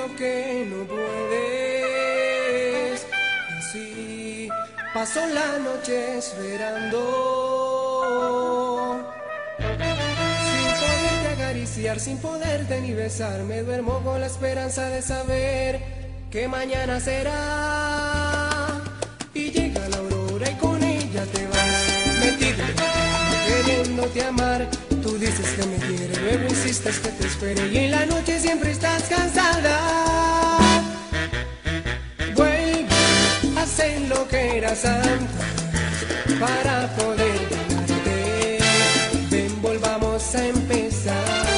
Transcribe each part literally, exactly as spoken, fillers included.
lo que no puedes. Y así paso la noche esperando, sin poderte acariciar, sin poderte ni besar. Me duermo con la esperanza de saber que mañana será. Y llega la aurora y con ella te vas, metido queriéndote amar. Tú dices que me quieres, luego insistes que te espere y en la noche siempre estás cansada. Vuelve a ser lo que eras antes para poder ganarte. Ven, volvamos a empezar.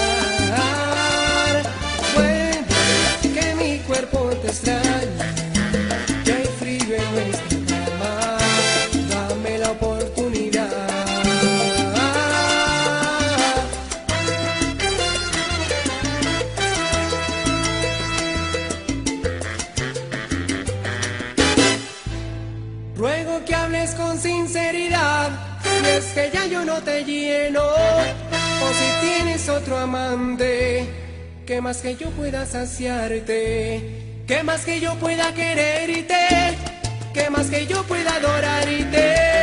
Vuelve, que mi cuerpo te extraña, que hay frío en nuestra cama. Dame la oportunidad. Ruego que hables con sinceridad, si es que ya yo no te lleno, o si tienes otro amante, que más que yo pueda saciarte, que más que yo pueda quererte, que más que yo pueda adorarte.